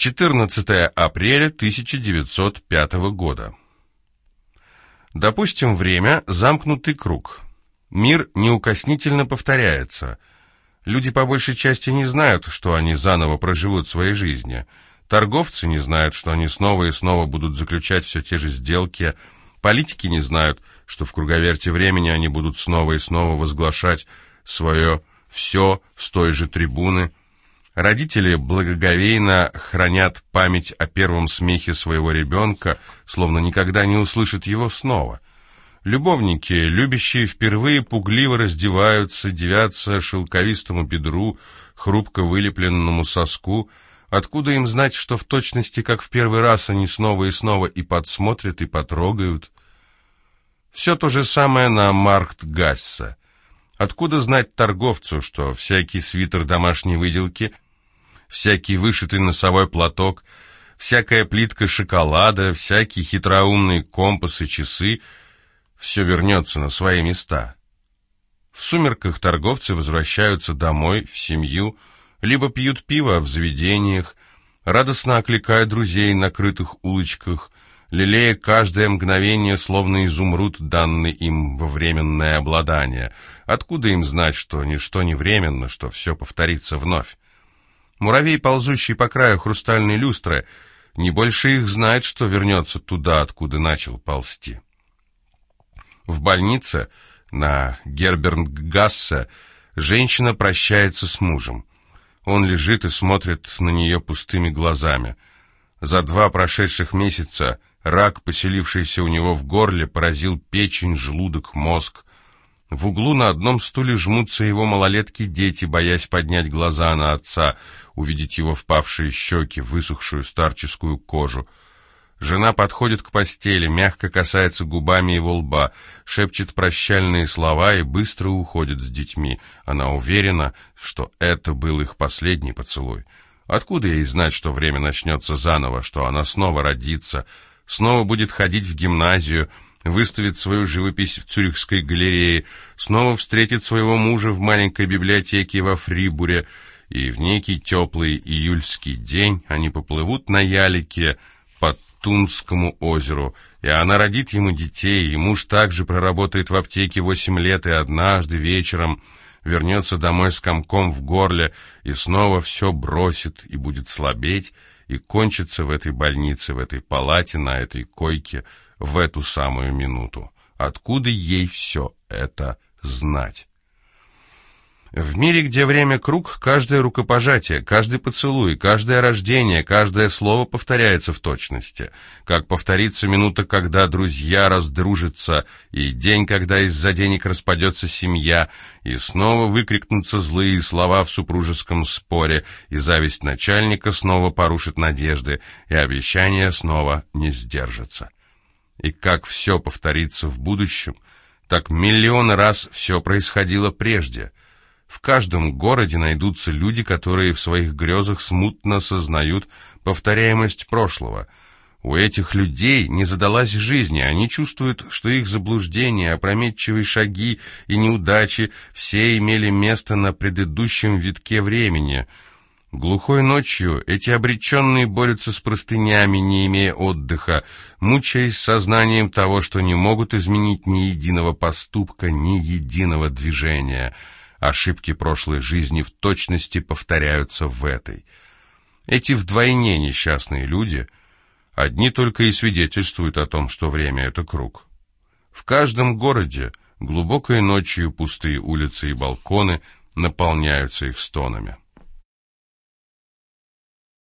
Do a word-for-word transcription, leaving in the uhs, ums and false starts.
четырнадцатое апреля тысяча девятьсот пятого года. Допустим, время — замкнутый круг. Мир неукоснительно повторяется. Люди по большей части не знают, что они заново проживут свои жизни. Торговцы не знают, что они снова и снова будут заключать все те же сделки. Политики не знают, что в круговерте времени они будут снова и снова возглашать свое «все» с той же трибуны. Родители благоговейно хранят память о первом смехе своего ребенка, словно никогда не услышат его снова. Любовники, любящие впервые, пугливо раздеваются, дивятся шелковистому бедру, хрупко вылепленному соску. Откуда им знать, что в точности, как в первый раз, они снова и снова и подсмотрят, и потрогают? Все то же самое на Марктгассе. Откуда знать торговцу, что всякий свитер домашней выделки, всякий вышитый носовой платок, всякая плитка шоколада, всякий хитроумный компас и часы — все вернется на свои места? В сумерках торговцы возвращаются домой, в семью, либо пьют пиво в заведениях, радостно окликая друзей на крытых улочках, лелея каждое мгновение, словно изумруд, данный им во временное обладание. Откуда им знать, что ничто не временно, что все повторится вновь? Муравей, ползущий по краю хрустальной люстры, не больше их знает, что вернется туда, откуда начал ползти. В больнице на Гербернгассе женщина прощается с мужем. Он лежит и смотрит на нее пустыми глазами. За два прошедших месяца рак, поселившийся у него в горле, поразил печень, желудок, мозг. В углу на одном стуле жмутся его малолетки-дети, боясь поднять глаза на отца, увидеть его впавшие щеки, высохшую старческую кожу. Жена подходит к постели, мягко касается губами его лба, шепчет прощальные слова и быстро уходит с детьми. Она уверена, что это был их последний поцелуй. Откуда ей знать, что время начнется заново, что она снова родится, снова будет ходить в гимназию, выставит свою живопись в Цюрихской галерее, снова встретит своего мужа в маленькой библиотеке во Фрибуре, и в некий теплый июльский день они поплывут на ялике под Тунскому озеру, и она родит ему детей, и муж также проработает в аптеке восемь лет, и однажды вечером вернется домой с комком в горле, и снова все бросит, и будет слабеть, и кончится в этой больнице, в этой палате, на этой койке, в эту самую минуту. Откуда ей все это знать? В мире, где время круг, каждое рукопожатие, каждый поцелуй, каждое рождение, каждое слово повторяется в точности. Как повторится минута, когда друзья раздружатся, и день, когда из-за денег распадется семья, и снова выкрикнутся злые слова в супружеском споре, и зависть начальника снова порушит надежды, и обещания снова не сдержатся. И как все повторится в будущем, так миллион раз все происходило прежде. В каждом городе найдутся люди, которые в своих грезах смутно сознают повторяемость прошлого. У этих людей не задалась жизнь, они чувствуют, что их заблуждения, опрометчивые шаги и неудачи все имели место на предыдущем витке времени. Глухой ночью эти обреченные борются с простынями, не имея отдыха, мучаясь сознанием того, что не могут изменить ни единого поступка, ни единого движения. Ошибки прошлой жизни в точности повторяются в этой. Эти вдвойне несчастные люди одни только и свидетельствуют о том, что время — это круг. В каждом городе глубокой ночью пустые улицы и балконы наполняются их стонами.